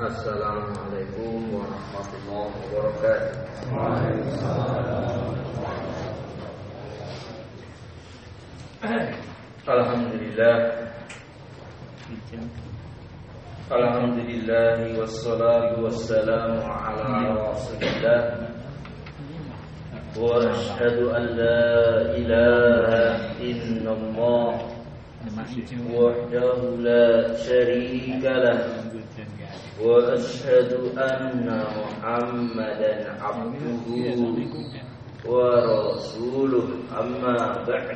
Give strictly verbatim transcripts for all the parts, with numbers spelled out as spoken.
Assalamualaikum warahmatullahi wabarakatuh. Waalaikumsalam. Alhamdulillah. Alhamdulillah wassalatu wassalamu ala Rasulillah. Wa asyhadu an la ilaha illallah wahdahu la syarika lah. Wa asyhadu anna Muhammadan abduhu wa rasuluh, amma ba'd.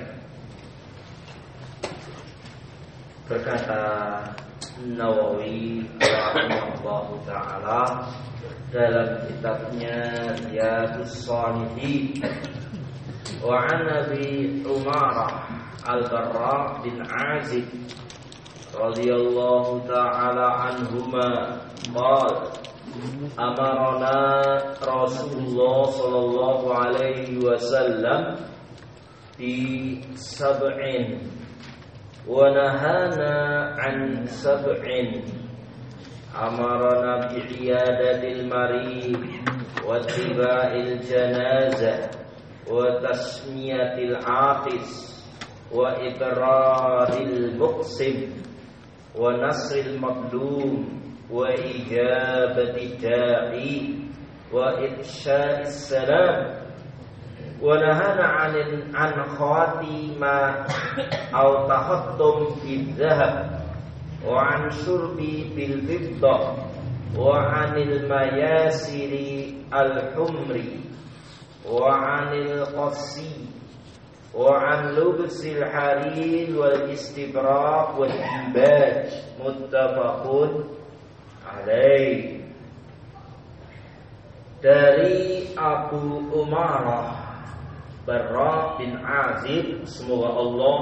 Berkata Nawawi rahimahullahu ta'ala dalam kitabnya Riyadhus Shalihin, wa an Abi Umarah Al-Barra bin Azib radhiyallahu ta'ala anhuma qala amarna Rasulullah sallallahu alaihi wasallam bi sab'in wa nahana an sab'in. Amarna bi iyadatil marid wa tiba'il janazah wa tasmiyatil atis wa iqraril muqsim wa nasril maqdum wa ijabati da'i wa ifsha'is salam wa nahana 'anil an khatima aw tahattum bil dhahab wa 'an syurbi bil fiddah wa 'anil mayasiri al humri wa 'anil qasi wa 'an lubsil harir wal istibraq wal dibaj. Muttafaqun alaih. Dari Abu Umarah Barra bin Azib, semoga Allah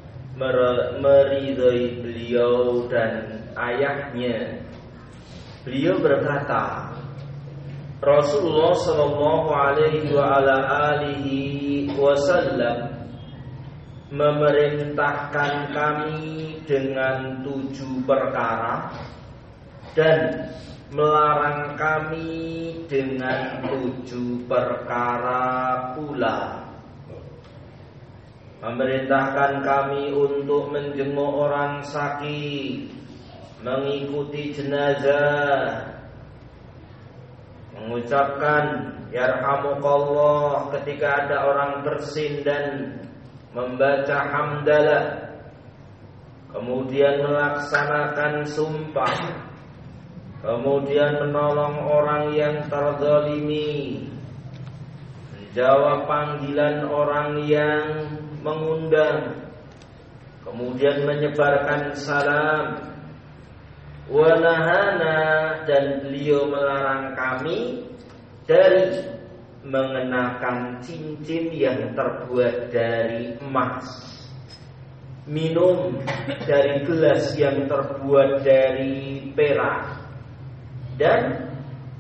meridhai beliau dan ayahnya. Beliau berkata, Rasulullah sallallahu alaihi wa ala alihi wasallam memerintahkan kami dengan tujuh perkara dan melarang kami dengan tujuh perkara pula. Memerintahkan kami untuk menjenguk orang sakit, mengikuti jenazah, mengucapkan yarhamukallah ketika ada orang bersin dan membaca hamdalah, kemudian melaksanakan sumpah, kemudian menolong orang yang terzalimi, menjawab panggilan orang yang mengundang, kemudian menyebarkan salam. Wa nahana, dan beliau melarang kami dari mengenakan cincin yang terbuat dari emas, minum dari gelas yang terbuat dari perak, dan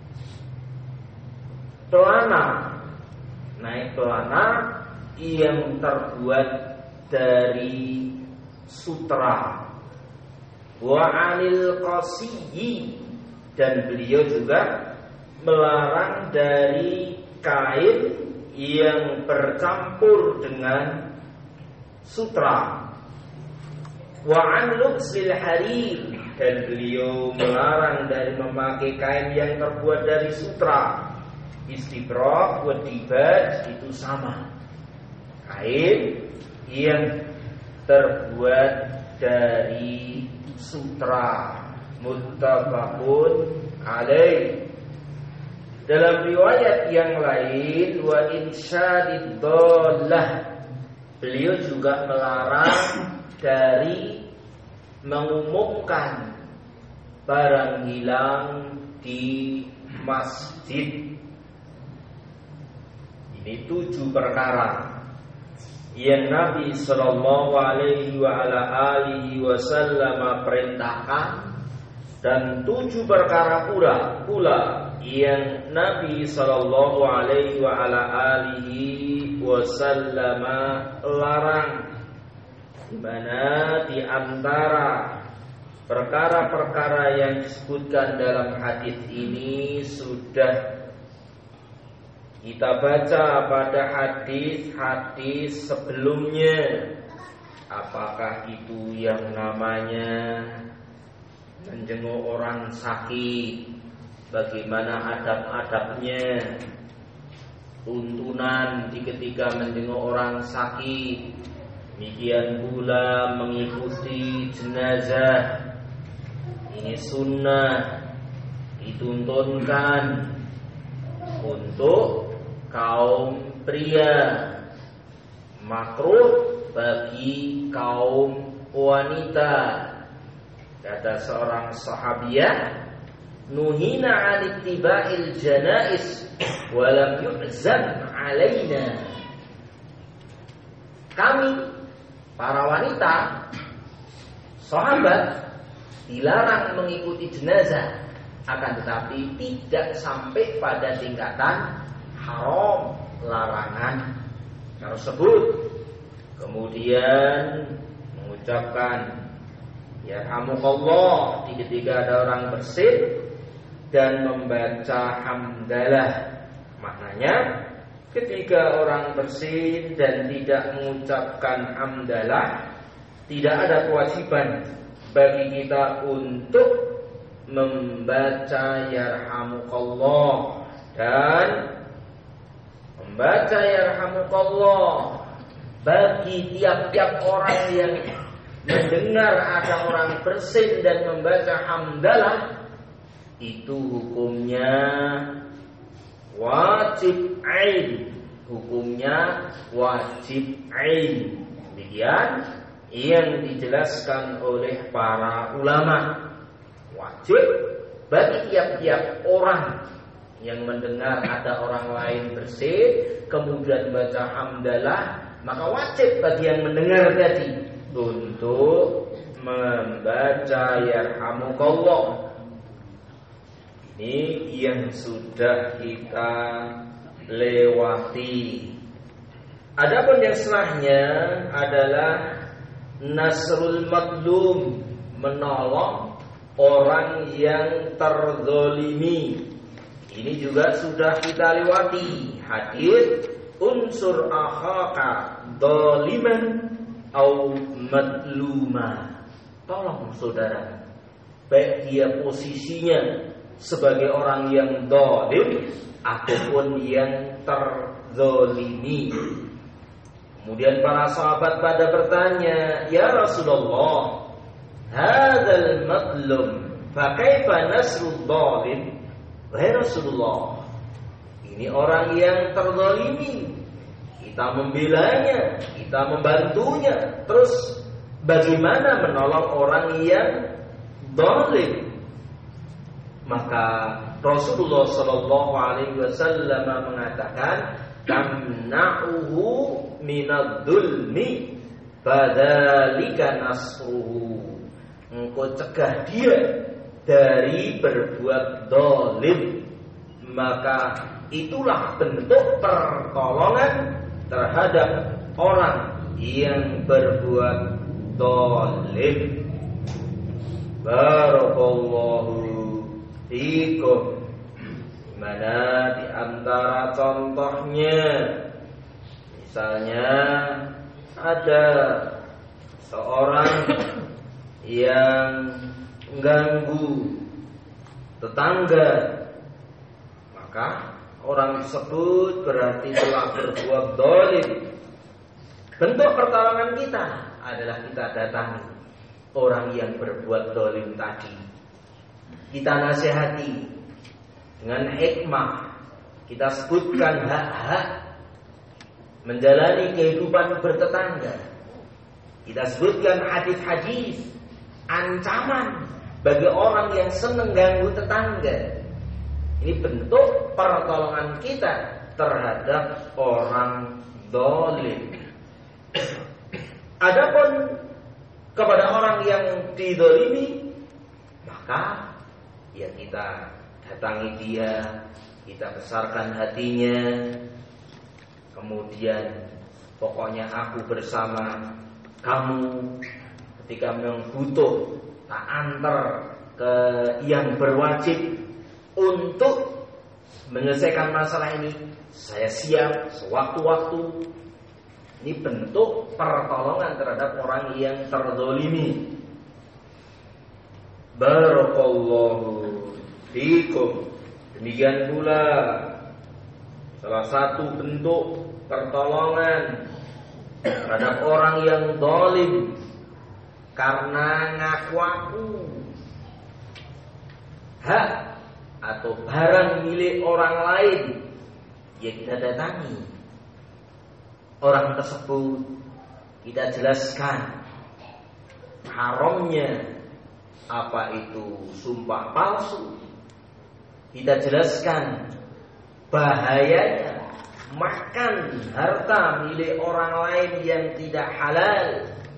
pelana, naik pelana yang terbuat dari sutra. Wa 'anil qasiyyi, dan beliau juga melarang dari kain yang bercampur dengan sutra. Wa 'an lubsil harir, dan beliau melarang dari memakai kain yang terbuat dari sutra. Istibraq wa dibaj itu sama, kain yang terbuat dari sutra. Muttafaqun alaih. Dalam riwayat yang lain, wa insyadid dhallah, beliau juga melarang dari mengumumkan barang hilang di masjid. Ini tujuh perkara yang Nabi sallallahu alaihi wa ala alihi wasallam perintahkan, dan tujuh perkara pula pula yang Nabi sallallahu alaihi wa ala alihi wasallam larang, di mana di antara perkara-perkara yang disebutkan dalam hadis ini sudah kita baca pada hadis-hadis sebelumnya. Apakah itu yang namanya menjenguk orang sakit, bagaimana adab-adabnya, tuntunan di ketika menjenguk orang sakit, demikian pula mengikuti jenazah. Ini sunnah, dituntunkan untuk kaum pria, makruh bagi kaum wanita. Kata seorang sahabiah, nuhina 'an ittiba'il janais wa lam yu'zam 'alaina. Kami para wanita sahabat dilarang mengikuti jenazah, akan tetapi tidak sampai pada tingkatan haram, larangan tersebut. Kemudian mengucapkan yarhamukallah di ketika ada orang bersin dan membaca hamdalah. Maknanya ketika orang bersin dan tidak mengucapkan hamdalah, tidak ada kewajiban bagi kita untuk membaca yarhamukallah. Dan membaca yarhamukallah bagi tiap-tiap orang yang mendengar ada orang bersin dan membaca hamdalah, itu hukumnya wajib ain, hukumnya wajib ain. Demikian yang dijelaskan oleh para ulama. Wajib bagi tiap-tiap orang yang mendengar ada orang lain bersin kemudian baca hamdalah, maka wajib bagi yang mendengar tadi untuk membaca yarhamukallah. Ini yang sudah kita lewati. Adapun yang setelahnya adalah nasrul madlum, menolong orang yang terzalimi. Ini juga sudah kita lewati. Hadis unsur akhaka dzaliman au madluma. Tolong saudara, baik dia posisinya sebagai orang yang zalim ataupun yang terzalimi. Kemudian para sahabat pada bertanya, "Ya Rasulullah, hadzal madlum, fa kaifa nasrul zalim?" Wahai Rasulullah, ini orang yang terzalimi, kita membelanya, kita membantunya, terus bagaimana menolong orang yang zalim? Maka Rasulullah Shallallahu Alaihi Wasallam mengatakan, "Tamna'uhu minadzulmi, fadzalika nasruhu." Engkau cegah dia dari berbuat zalim, maka itulah bentuk pertolongan terhadap orang yang berbuat zalim. Barakallahu fikum. Mana di antara contohnya, misalnya ada seorang yang mengganggu tetangga, maka orang tersebut berarti telah berbuat zalim. Bentuk pertolongan kita adalah kita datangi orang yang berbuat zalim tadi. Kita nasihati dengan hikmah, kita sebutkan hak-hak menjalani kehidupan bertetangga. Kita sebutkan hadis-hadis ancaman bagi orang yang senang ganggu tetangga. Ini bentuk pertolongan kita terhadap orang zalim. Adapun kepada orang yang dizalimi, maka ya kita datangi dia, kita besarkan hatinya. Kemudian pokoknya aku bersama kamu ketika memang butuh, tak antar ke yang berwajib untuk menyelesaikan masalah ini, saya siap sewaktu-waktu. Ini bentuk pertolongan terhadap orang yang terzalimi. Barakallahu fikum. Demikian pula salah satu bentuk pertolongan terhadap orang yang zalim karena ngaku-ngaku hak atau barang milik orang lain, ya kita datangi orang tersebut, kita jelaskan haramnya apa itu sumpah palsu, kita jelaskan bahayanya makan harta milik orang lain yang tidak halal.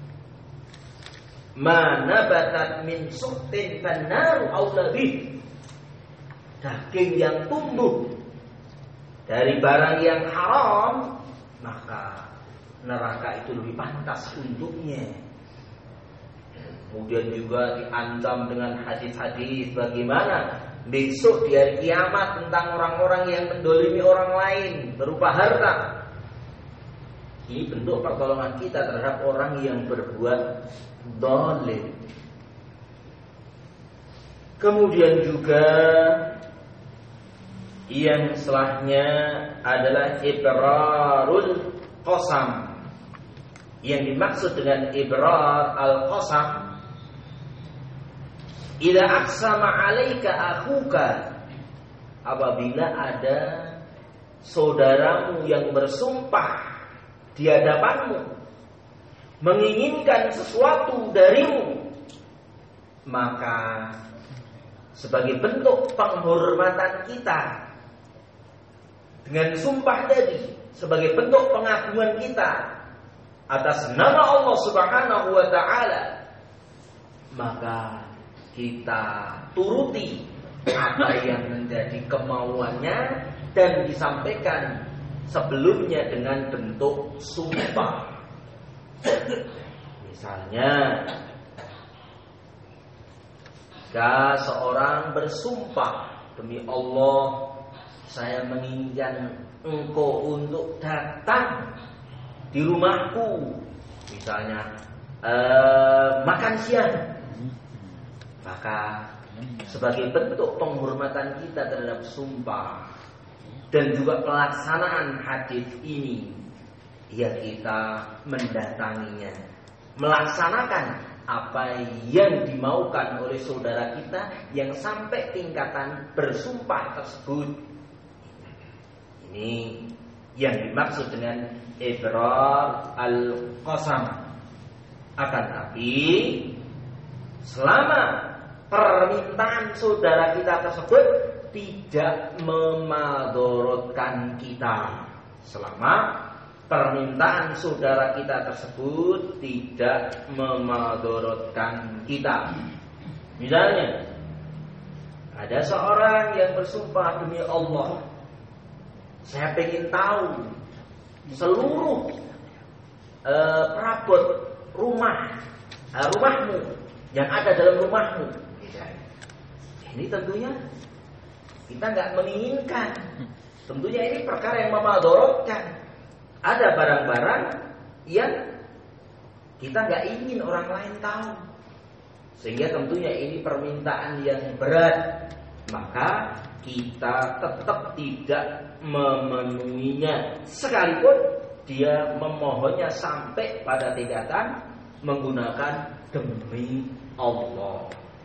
Mana batat min suhtin fannaru aula bih. Daging yang tumbuh dari barang yang haram, maka neraka itu lebih pantas untuknya. Kemudian juga diancam dengan hadis-hadis bagaimana besok di hari kiamat tentang orang-orang yang mendolimi orang lain berupa harta. Ini bentuk pertolongan kita terhadap orang yang berbuat zalim. Kemudian juga yang setelahnya adalah ibrarul qasam. Yang dimaksud dengan ibrar al-qasam, idza aqsama 'alaika akhuka, apabila ada saudaramu yang bersumpah di hadapanmu menginginkan sesuatu darimu, maka sebagai bentuk penghormatan kita dengan sumpah tadi, sebagai bentuk pengakuan kita atas nama Allah Subhanahu wa ta'ala, maka kita turuti apa yang menjadi kemauannya dan disampaikan sebelumnya dengan bentuk sumpah. Misalnya, jika seorang bersumpah, demi Allah saya menginginkan engkau untuk datang di rumahku, misalnya eh, makan siang, maka sebagai bentuk penghormatan kita terhadap sumpah dan juga pelaksanaan hadis ini, ya kita mendatanginya, melaksanakan apa yang dimaukan oleh saudara kita yang sampai tingkatan bersumpah tersebut. Ini yang dimaksud dengan ibrar al-qasam. Akan tapi selama permintaan saudara kita tersebut tidak memadorotkan kita, selama permintaan saudara kita tersebut tidak memadorotkan kita. Misalnya, ada seorang yang bersumpah demi Allah, saya ingin tahu seluruh uh, perabot rumah uh, rumahmu yang ada dalam rumahmu. Ini tentunya kita nggak menginginkan. Tentunya ini perkara yang memadorotkan. Ada barang-barang yang kita nggak ingin orang lain tahu, sehingga tentunya ini permintaan yang berat. Maka kita tetap tidak memenuhinya, sekalipun dia memohonnya sampai pada tingkatan menggunakan demi Allah.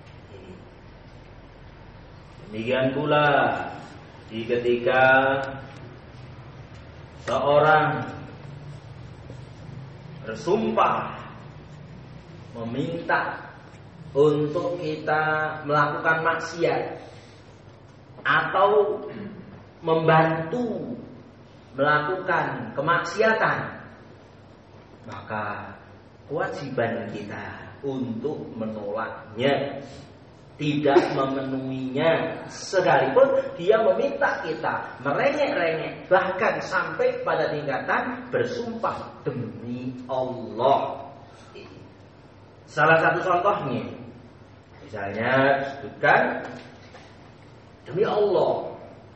Demikian pula di ketika seorang bersumpah meminta untuk kita melakukan maksiat atau membantu melakukan kemaksiatan, maka kewajiban kita untuk menolaknya, tidak memenuhinya, sekalipun dia meminta kita merengek-rengek, bahkan sampai pada tingkatan bersumpah demi Allah. Salah satu contohnya, Misalnya disebutkan, demi Allah,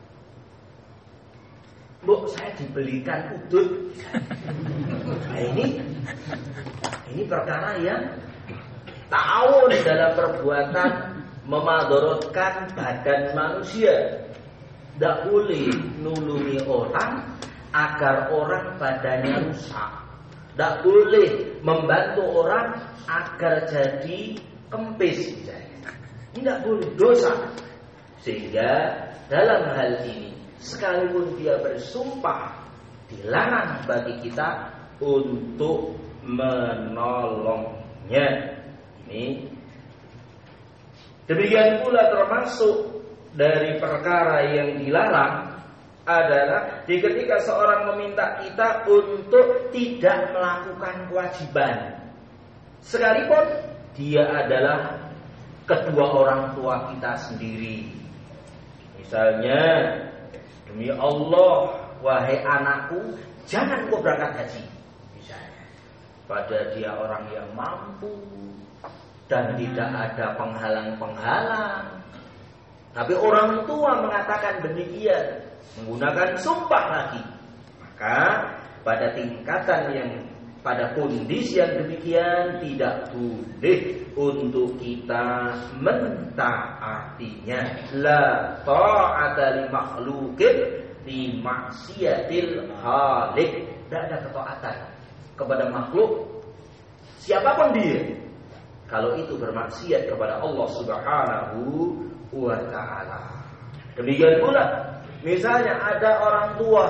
Bu, saya dibelikan udut. Nah ini, ini perkara yang tahun dalam perbuatan memadorotkan badan manusia. Tidak boleh nulungi orang agar orang badannya rusak. Tidak boleh membantu orang agar jadi kempis. Ini tidak boleh, dosa. Sehingga dalam hal ini, sekalipun dia bersumpah, dilarang bagi kita untuk menolongnya. Ini demikian pula termasuk dari perkara yang dilarang adalah di ketika seorang meminta kita untuk tidak melakukan kewajiban, sekalipun dia adalah kedua orang tua kita sendiri. Misalnya, demi Allah, wahai anakku, jangan kau berangkat haji. Misalnya, pada dia orang yang mampu dan tidak ada penghalang-penghalang, tapi orang tua mengatakan demikian, menggunakan sumpah lagi, maka pada tingkatan yang, pada kondisi yang demikian, tidak boleh untuk kita mentaatinya. La ta'ata li makhluqin fi maksiatil khaliq. Tidak ada ketaatan kepada makhluk siapapun dia, kalau itu bermaksiat kepada Allah Subhanahu wa ta'ala. Demikian pula, misalnya ada orang tua,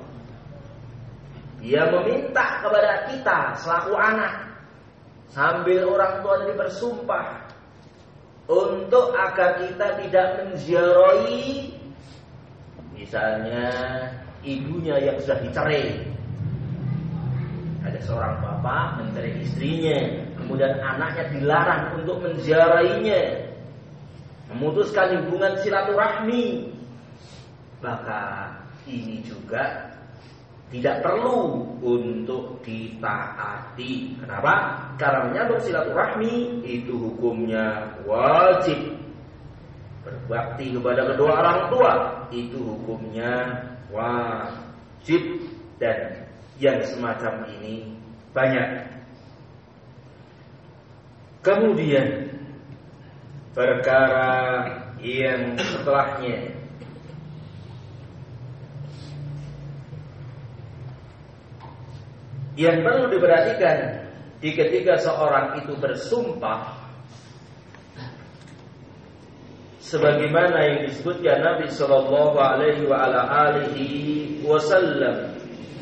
dia meminta kepada kita selaku anak, sambil orang tua tadi bersumpah untuk agar kita tidak menziarahi misalnya ibunya yang sudah dicerai. Ada seorang bapak mencerai istrinya, kemudian anaknya dilarang untuk menziarahinya, memutuskan hubungan silaturahmi, maka ini juga tidak perlu untuk ditaati. Kenapa? Karena menyambung silaturahmi itu hukumnya wajib. Berbakti kepada kedua orang tua itu hukumnya wajib. Dan yang semacam ini banyak. Kemudian perkara yang setelahnya, yang perlu diperhatikan di ketika seorang itu bersumpah, sebagaimana yang disebutkan Nabi Sallallahu Alaihi wa ala alihi Wasallam,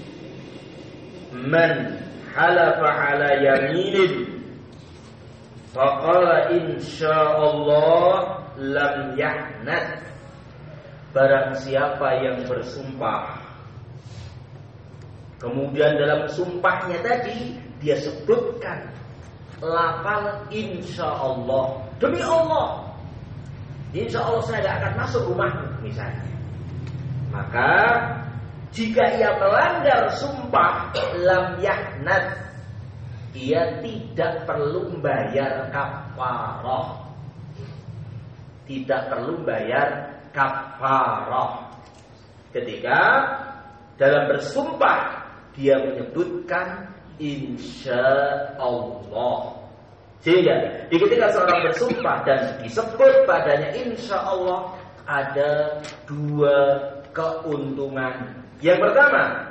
man halafa ala yaminin faqala insyaallah lam yahnat. Barang siapa yang bersumpah, kemudian dalam sumpahnya tadi dia sebutkan lafal insyaallah, demi Allah, insyaallah saya tidak akan masuk rumahmu misalnya, maka jika ia melanggar sumpah lam yahnat, ia tidak perlu bayar kafarah. Tidak perlu bayar kafarah ketika dalam bersumpah dia menyebutkan insyaallah. Sehingga ketika seorang bersumpah dan disebut padanya insyaallah, ada dua keuntungan. Yang pertama,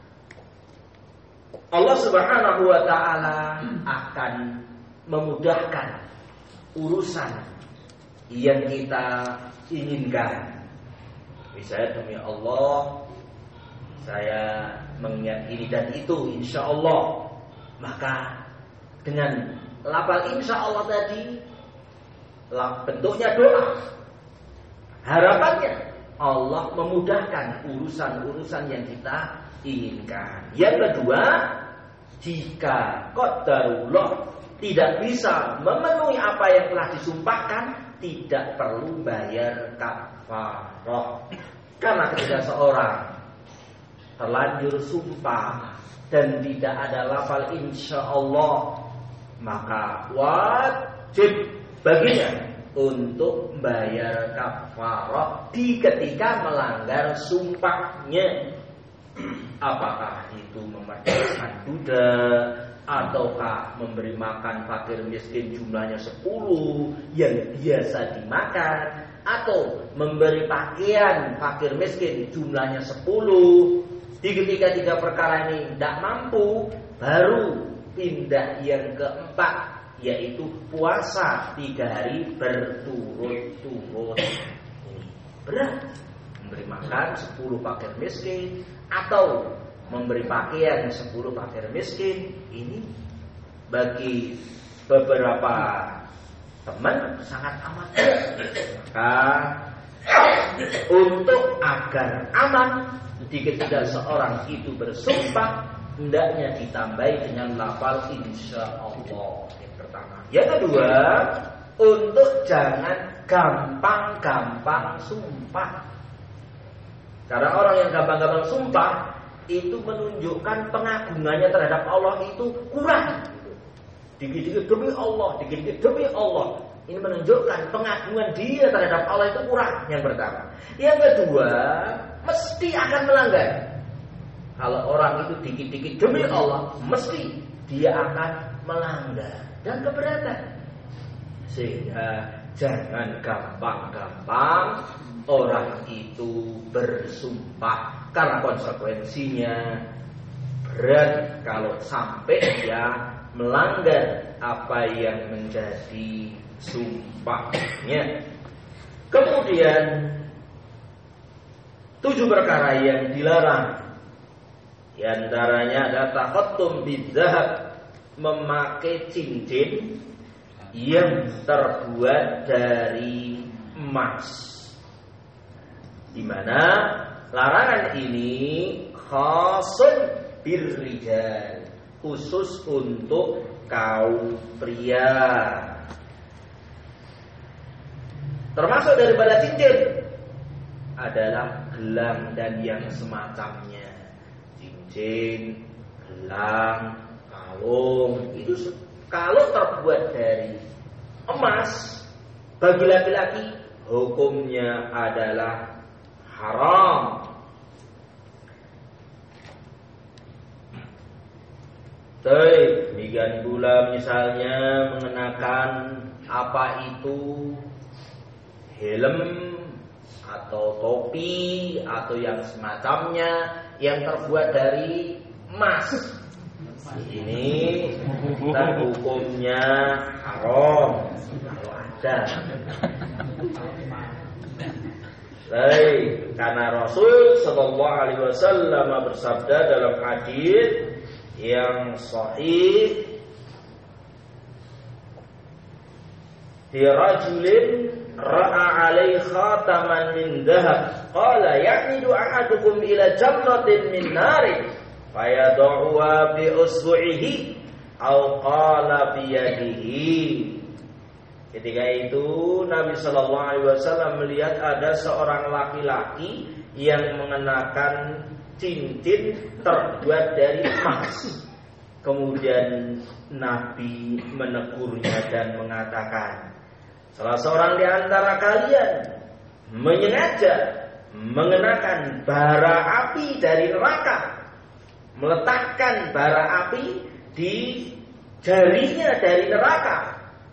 Allah Subhanahu wa ta'ala akan memudahkan urusan yang kita inginkan. Misalnya, demi Allah, saya mengingat ini dan itu insyaallah, maka dengan lafal insyaallah tadi, bentuknya doa, harapannya Allah memudahkan urusan-urusan yang kita inginkan. Yang kedua, jika qadarullah tidak bisa memenuhi apa yang telah disumpahkan, tidak perlu bayar kafarah. Karena ketika seorang terlanjur sumpah dan tidak ada lafal insyaallah, maka wajib baginya untuk bayar kafarah di ketika melanggar sumpahnya. Apakah itu memerdekakan budak, ataukah memberi makan fakir miskin jumlahnya sepuluh yang biasa dimakan, atau memberi pakaian fakir miskin jumlahnya sepuluh. Di ketika tiga perkara ini tidak mampu, baru pindah yang keempat, yaitu puasa tiga hari berturut-turut. Berat. Memberi makan sepuluh fakir miskin atau memberi pakaian sepuluh fakir miskin, ini bagi beberapa teman sangat amat berat. Maka untuk agar aman ketika seorang itu bersumpah, hendaknya ditambahi dengan lafal insya Allah. Yang pertama. Yang kedua, untuk jangan gampang-gampang sumpah. Karena orang yang gampang-gampang sumpah itu menunjukkan pengagungannya terhadap Allah itu kurang. Dikit-dikit demi Allah, dikit-dikit demi Allah. Ini menunjukkan pengagungan dia terhadap Allah itu kurang. Yang pertama. Yang kedua, mesti akan melanggar. Kalau orang itu dikit-dikit demi Allah, mesti dia akan melanggar dan keberatan. Sehingga jangan gampang-gampang orang itu bersumpah, karena konsekuensinya berat kalau sampai dia melanggar apa yang menjadi sumpahnya. Kemudian tujuh perkara yang dilarang, di antaranya ada takhattum bidzahab, memakai cincin yang terbuat dari emas. Di mana larangan ini khasun birrijal, khusus untuk kaum pria. Termasuk daripada cincin adalah gelang dan yang semacamnya. Cincin, gelang, kalung, itu kalau terbuat dari emas, bagi laki-laki hukumnya adalah haram. Baik, demikian pula misalnya mengenakan apa itu helm atau topi atau yang semacamnya yang terbuat dari emas. Ini dan hukumnya haram kalau ada. Baik, karena Rasul Sallallahu Alaihi Wasallam bersabda dalam hadis yang sahih, "Fi rajulin ra'a alaihi khataman min dhahab, qala ya'midu ahadukum ila jamratin min narin, fayad'uha bi usbu'ihi aw qala bi yadihi." Ketika itu Nabi Sallallahu Alaihi Wasallam melihat ada seorang laki-laki yang mengenakan cincin terbuat dari emas. Kemudian Nabi menegurnya dan mengatakan, salah seorang di antara kalian menyengaja mengenakan bara api dari neraka, meletakkan bara api di jarinya dari neraka.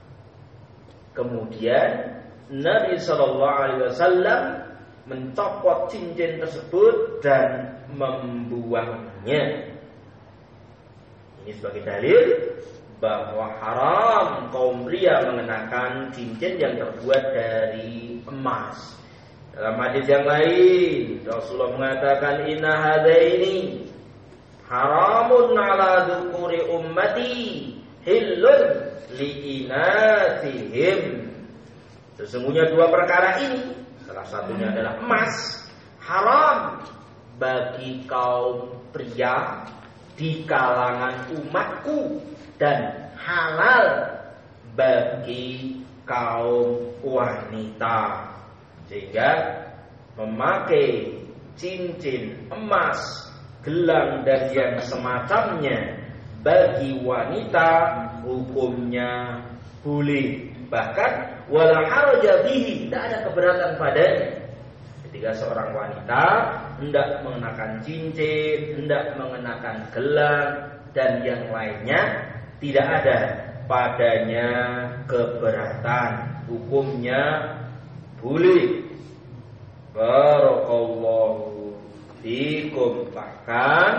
Kemudian Nabi Sallallahu Alaihi Wasallam mencopot cincin tersebut dan membuangnya. Ini sebagai dalil bahwa haram kaum pria mengenakan cincin yang terbuat dari emas. Dalam hadis yang lain Rasulullah mengatakan, inna hadaini haramun ala dzukuri ummati hillun li'inatihim. Sesungguhnya dua perkara ini, salah satunya adalah emas, haram bagi kaum pria di kalangan umatku dan halal bagi kaum wanita. Sehingga memakai cincin emas, gelang dan yang semacamnya bagi wanita hukumnya boleh. Bahkan wala haraja bihi, tidak ada keberatan padanya. Ketika seorang wanita hendak mengenakan cincin, hendak mengenakan gelang dan yang lainnya, tidak ada padanya keberatan. Hukumnya boleh. Barakallahu fikum. Bahkan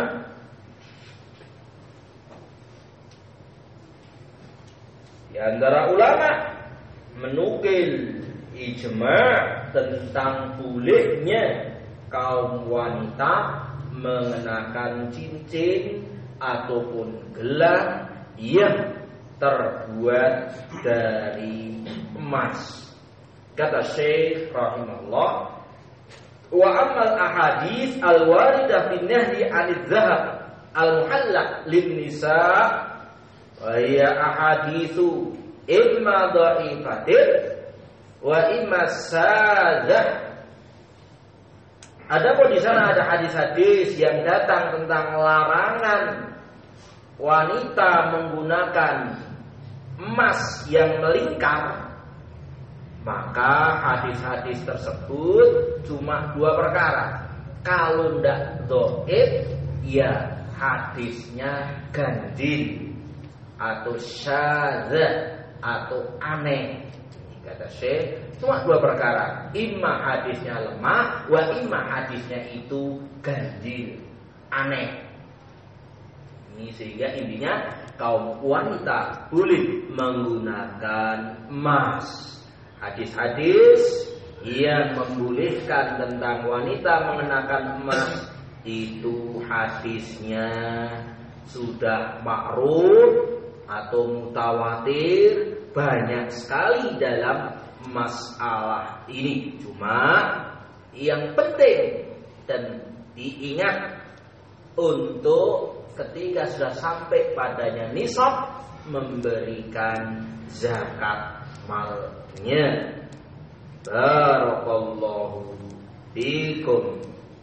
di antara ulama menukil ijma' tentang bolehnya kaum wanita mengenakan cincin ataupun gelang yang terbuat dari emas. Kata Syekh rahimahullah, wa ammal ahadits al-waridah fi nahyi 'anil zahab al-muhallaq lin nisa' wa hiya ahaditsu imma dha'ifatin wa imma sadah. Adapun di sana ada hadis-hadis yang datang tentang larangan wanita menggunakan emas yang melingkar, maka hadis-hadis tersebut cuma dua perkara. Kalau ndak dhaif, ya hadisnya ganjil atau syadzah atau aneh. Kata Syekh, cuma dua perkara. Imma hadisnya lemah, wa imma hadisnya itu ganjil, aneh. Ini sehingga intinya kaum wanita boleh menggunakan emas. Hadis-hadis yang membolehkan tentang wanita mengenakan emas itu hadisnya sudah ma'ruf atau mutawatir, banyak sekali dalam masalah ini. Cuma yang penting dan diingat untuk ketika sudah sampai padanya nisab memberikan zakat malnya. Barakallahu fikum.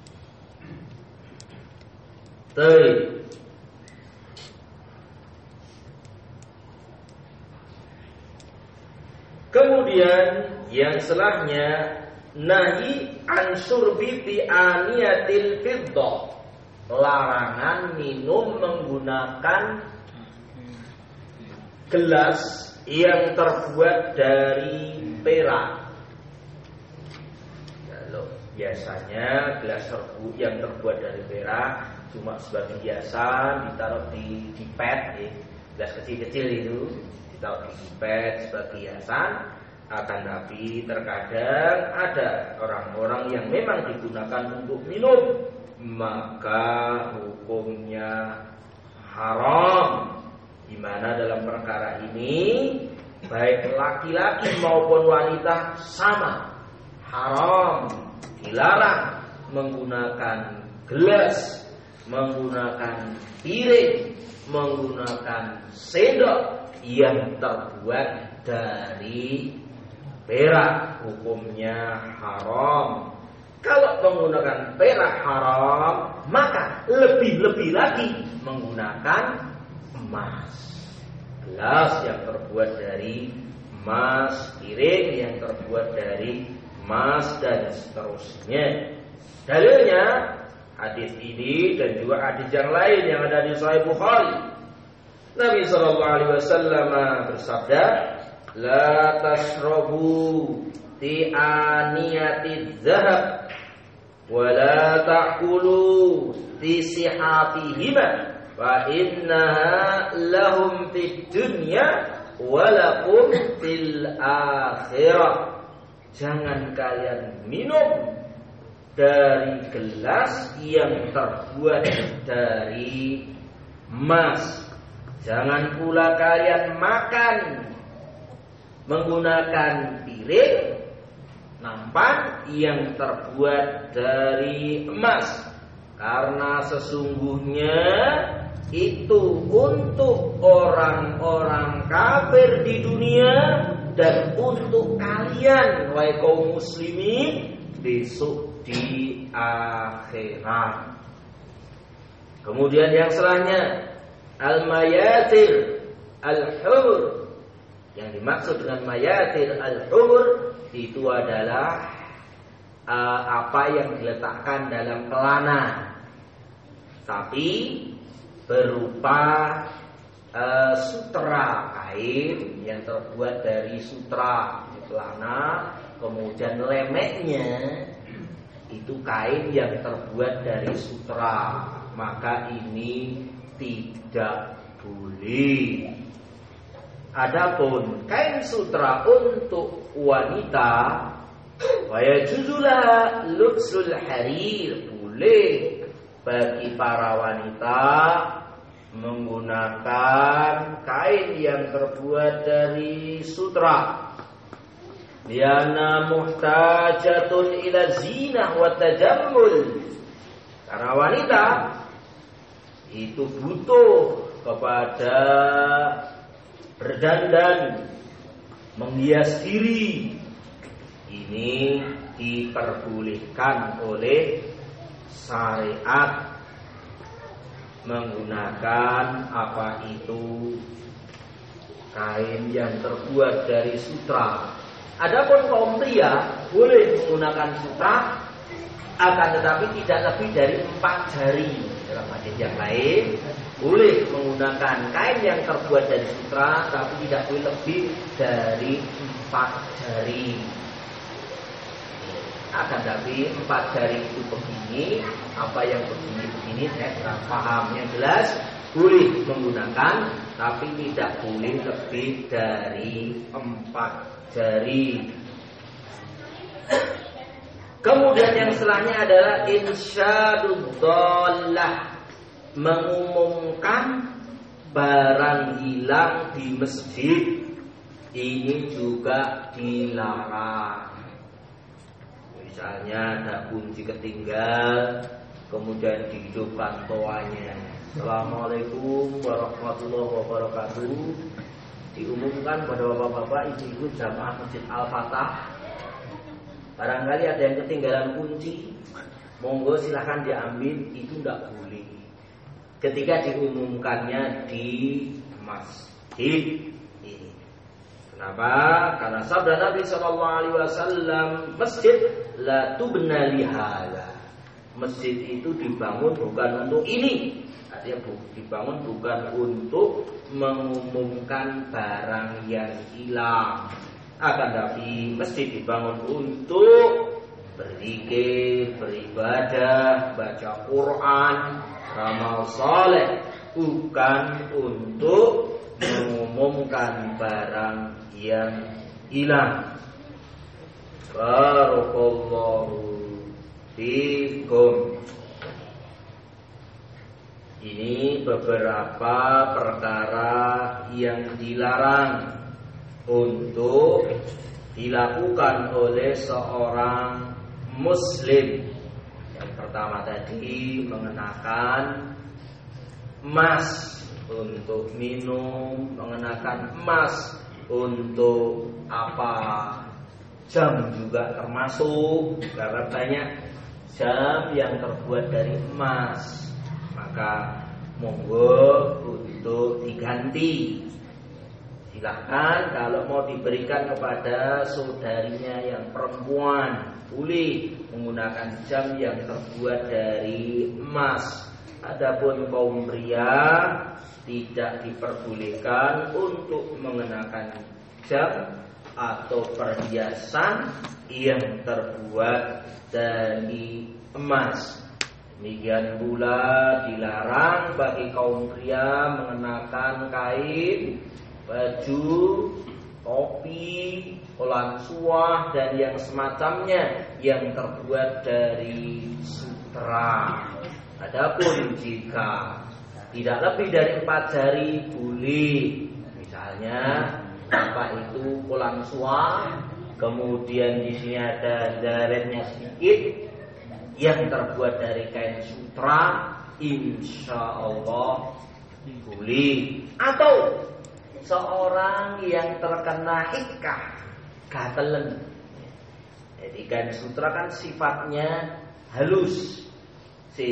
Baik. Kemudian yang setelahnya nahi an syurbi fi aniyatil fiddah, larangan minum menggunakan gelas yang terbuat dari perak. Kalau biasanya gelas yang terbuat dari perak cuma sebagai hiasan, ditaruh di di pet, ya. Gelas kecil-kecil itu ditaruh di pet sebagai hiasan. Akan tapi terkadang ada orang-orang yang memang digunakan untuk minum, maka hukumnya haram. Di mana dalam perkara ini baik laki-laki maupun wanita sama, haram, dilarang menggunakan gelas, menggunakan piring, menggunakan sendok yang terbuat dari perak. Hukumnya haram. Kalau menggunakan perak haram, maka lebih-lebih lagi menggunakan emas. Gelas yang terbuat dari emas, piring yang terbuat dari emas, dan seterusnya. Dalilnya hadis ini dan juga hadis yang lain yang ada di Sahih Bukhari. Nabi sallallahu alaihi wasallam bersabda, la tashrabu fi aniyatiz zahab wa la ta'kulu fi sihafihima wa innaha lahum fid dunya wa lakum fil akhirah. Jangan kalian minum dari gelas yang terbuat dari emas. Jangan pula kalian makan menggunakan piring nampan yang terbuat dari emas, karena sesungguhnya itu untuk orang-orang kafir di dunia dan untuk kalian wahai kaum muslimin besok di akhirat. Kemudian yang selanjutnya al-mayatir al-hur Yang dimaksud dengan mayatir al-humur itu adalah uh, apa yang diletakkan dalam pelana, tapi berupa uh, sutra kain yang terbuat dari sutra di pelana, kemudian lemeknya itu kain yang terbuat dari sutra, maka ini tidak boleh. Adapun kain sutra untuk wanita, wa yajuzulah lubsul harir, boleh bagi para wanita menggunakan kain yang terbuat dari sutra. Liana muhtajatun ila zinah wa tajammul. Karena wanita itu butuh kepada berdandan, menghias diri. Ini diperbolehkan oleh syariat menggunakan apa itu kain yang terbuat dari sutra. Adapun kaum pria boleh menggunakan sutra, akan tetapi tidak lebih dari empat jari. Dalam hadis yang lain boleh menggunakan kain yang terbuat dari sutra, tapi tidak boleh lebih dari empat jari. Akan tetapi empat jari itu begini, apa yang begini-begini saya kurang paham. Yang jelas boleh menggunakan, tapi tidak boleh lebih dari empat jari. Kemudian yang setelahnya adalah insyadud dhallah, mengumumkan barang hilang di masjid. Ini juga dilarang. Misalnya ada kunci ketinggal, kemudian dihidupkan toanya. Assalamualaikum warahmatullahi wabarakatuh. Diumumkan pada bapak-bapak, ibu-ibu jamaah Masjid Al-Fatah. Barangkali ada yang ketinggalan kunci, monggo silahkan diambil. Itu tidak boleh ketika diumumkannya di masjid ini. Kenapa? Karena sabda Nabi shallallahu alaihi wasallam, masjid la tubna lihala. Masjid itu dibangun bukan untuk ini. Artinya dibangun bukan untuk mengumumkan barang yang hilang. Akan tapi masjid dibangun untuk berzikir, beribadah, baca Quran, ramal saleh, bukan untuk mengumumkan barang yang hilang. Barakallahu fikum. Ini beberapa perkara yang dilarang untuk dilakukan oleh seorang muslim. Yang pertama tadi mengenakan emas untuk minum, mengenakan emas untuk apa? Jam juga termasuk, karena banyak jam yang terbuat dari emas. Maka monggo untuk diganti. Silahkan kalau mau diberikan kepada saudarinya yang perempuan, boleh menggunakan jam yang terbuat dari emas. Adapun kaum pria tidak diperbolehkan untuk mengenakan jam atau perhiasan yang terbuat dari emas. Demikian pula dilarang bagi kaum pria mengenakan kain, baju, topi, kolansuah dan yang semacamnya yang terbuat dari sutra. Adapun jika tidak lebih dari empat jari boleh. Misalnya apa itu kolansuah, kemudian di sini ada daretnya sedikit yang terbuat dari kain sutra, insya Allah boleh. Atau seorang yang terkena hikah, gatelen. Jadi kain sutra kan sifatnya halus,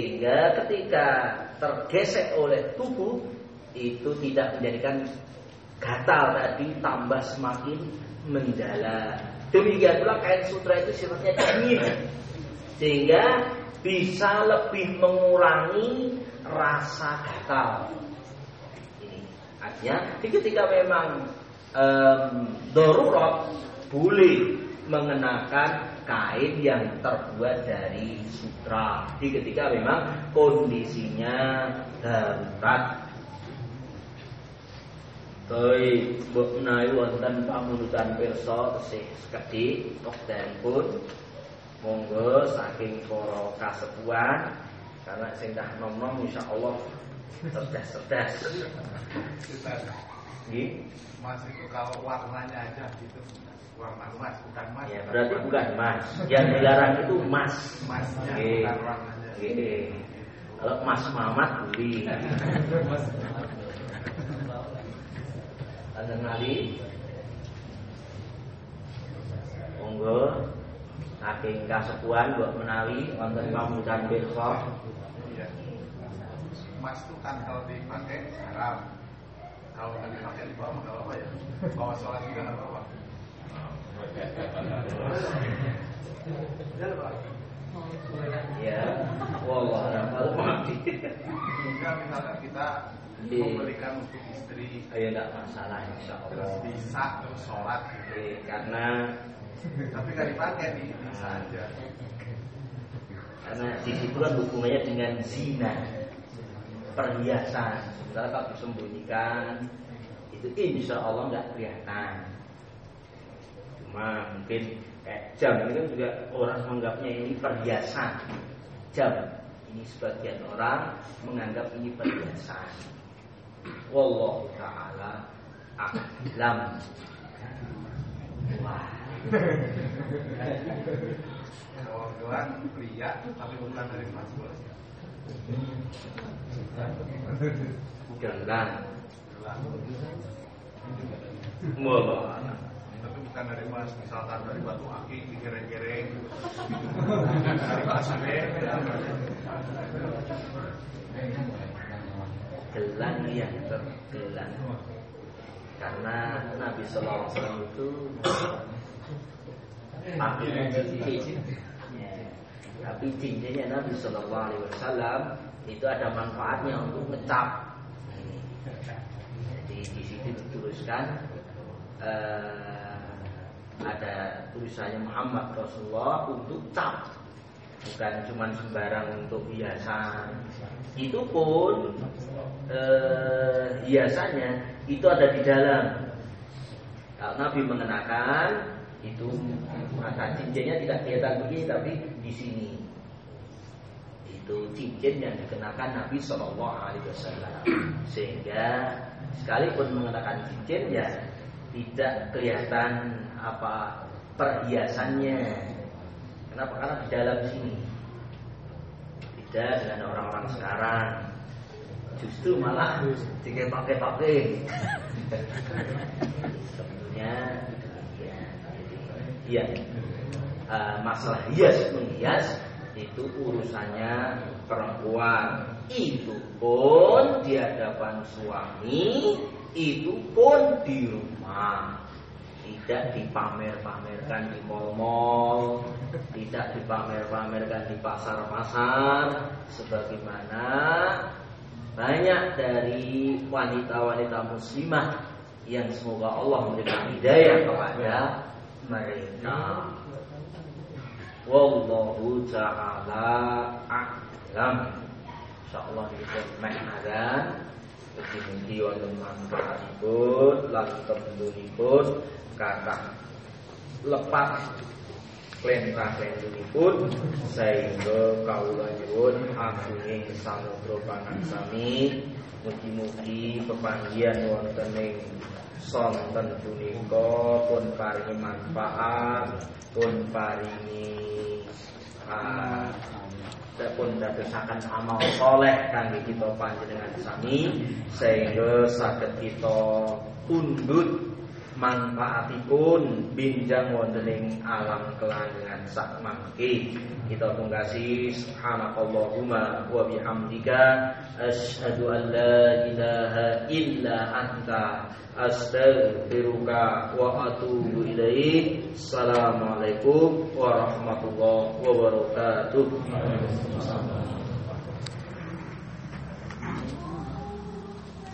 sehingga ketika tergesek oleh tubuh itu tidak menjadikan gatal tadi tambah semakin mendalam. Demikian pula kain sutra itu sifatnya dingin, sehingga bisa lebih mengurangi rasa gatal. Ini artinya ketika memang um, darurat boleh mengenakan kain yang terbuat dari sutra. Jadi ketika memang kondisinya darurat. Baik, mbok menawi wonten pamundutan pirsa tesih sekedhik wekdalipun. Monggo saking para kasepuhan, karena sing dah nom-nom insyaallah cerdas-cerdas. Nggih. Mas itu kalau warnanya aja gitu. Warna emas bukan emas. Ya, berarti bukan emas. Yang dilarang itu emas. Emasnya Nggih. bukan warnanya. Nggih. Kalau Mas Mamat beli. Anda ngali, monggo saking kasepuhan buat menawi wonten pamundutan pirsa. Iya. Emas itu kan kalau dipakai haram. Kalau nggak dipakai di bawah nggak apa-apa ya. Bawa sholat juga nggak apa-apa. Ya, wallah a'lam mati. Jika misalkan kita memberikan untuk istri, ayo tidak masalah insyaallah. terus bisa terus sholat gitu. Eh, karena Tapi nggak dipakai di bisa aja. karena di situ kan hubungannya dengan zina, perhiasan. Sementara kalau disembunyikan itu insya Allah nggak kelihatan. Cuma mungkin kayak jam ini kan juga orang menganggapnya ini perhiasan. Jam ini sebagian orang menganggap ini perhiasan. Wallahu ta'ala a'lam. Wah. Kalau gelang pria tapi bukan dari emas boleh. Gelang. Gelang. Wallah. Tapi bukan dari emas, misalkan dari batu akik digereng-gereng dari pasir. Gelang yang tergelang, karena Nabi Sallallahu Alaihi Wasallam itu pakainya cincin, ya. Tapi cincinnya Nabi Sallallahu Alaihi Wasallam itu ada manfaatnya untuk ngecap. Jadi di situ dituliskan uh, ada tulisannya Muhammad Rasulullah untuk cap, bukan cuma sembarang untuk hiasan. Itu pun eh, hiasannya itu ada di dalam. Kalau Nabi mengenakan itu, maka cincinnya tidak kelihatan begini, tapi di sini. Itu cincin yang dikenakan Nabi Shallallahu Alaihi Wasallam. Sehingga sekalipun mengenakan cincin ya tidak kelihatan apa perhiasannya. Kenapa? Karena di dalam sini. Tidak dengan orang-orang sekarang, justru malah dipakai-pakai. Tentunya ya, ya uh, masalah hias menghias itu urusannya perempuan. Itu pun di hadapan suami, itu pun di rumah. Tidak dipamer-pamerkan di mal-mal, tidak dipamer-pamerkan di pasar-pasar, sebagaimana banyak dari wanita-wanita muslimah yang semoga Allah memberikan hidayah kepada mereka. Wallahu ta'ala a'lam. Insyaallah kita mengadakan mugi-mugi wonten manfaatipun lan kebentunipun kata lepas klentah-klentunipun sehingga kawula nyuwun agunging samudra panaksami mugi-mugi pepanggihan wonten ing sonten punika pun paringi manfaat, pun paringi uh, pun dadosaken amal soleh kangge kita panjenengan sami sehingga saged kita tundut manfaatipun binjang wonten ing alam kelangan sak mangke. Kita pungkasi subhanakallahumma wa bihamdika asyhadu an la ilaha illa anta astaghfiruka wa atubu ilaik. Assalamualaikum warahmatullahi wabarakatuh.